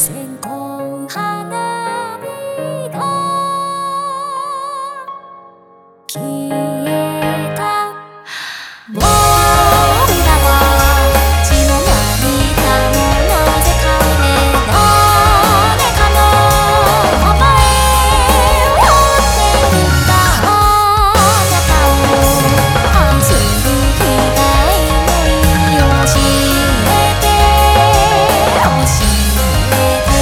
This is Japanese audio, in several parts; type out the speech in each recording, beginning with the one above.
線香花火が消えた。僕らは血も涙もなぜかね、誰かの名前を呼んでるんだ。あなたを愛する以外の意味を教えて教えて。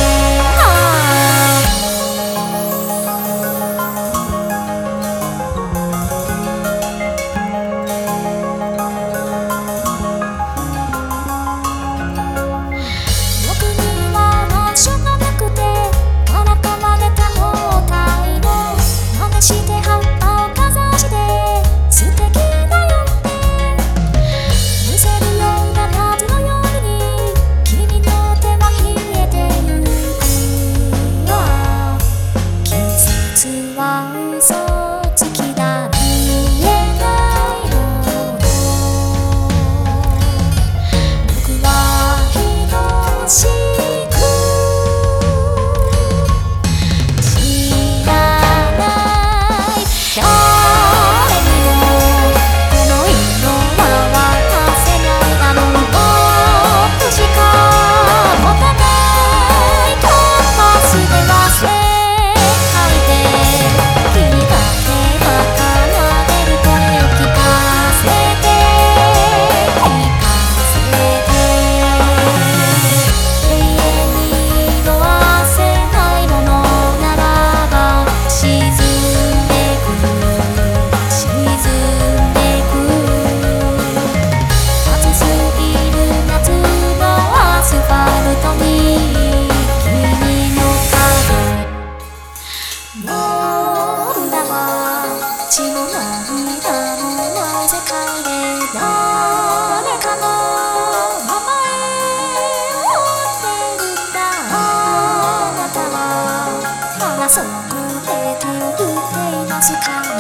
僕には難所がなくて、からかわれた包帯を真似して葉っぱをかざして素敵だよって見せるような夏の夜に君の手は冷えてゆくわ。季節は嘘つきだ見えないほど僕は愛しく知らない。誰にもこの色は渡せないだろう。僕しか持たないコンパスでは世界で君だけが奏でる声を聞かせて聞かせて。永遠に色あせないものならば沈んでく沈んでく。暑すぎる夏のアスファルトに君の影。僕らは血も涙もなぜかで誰かの名前を呼んでるんだ。あなたは争って手を振っていますか。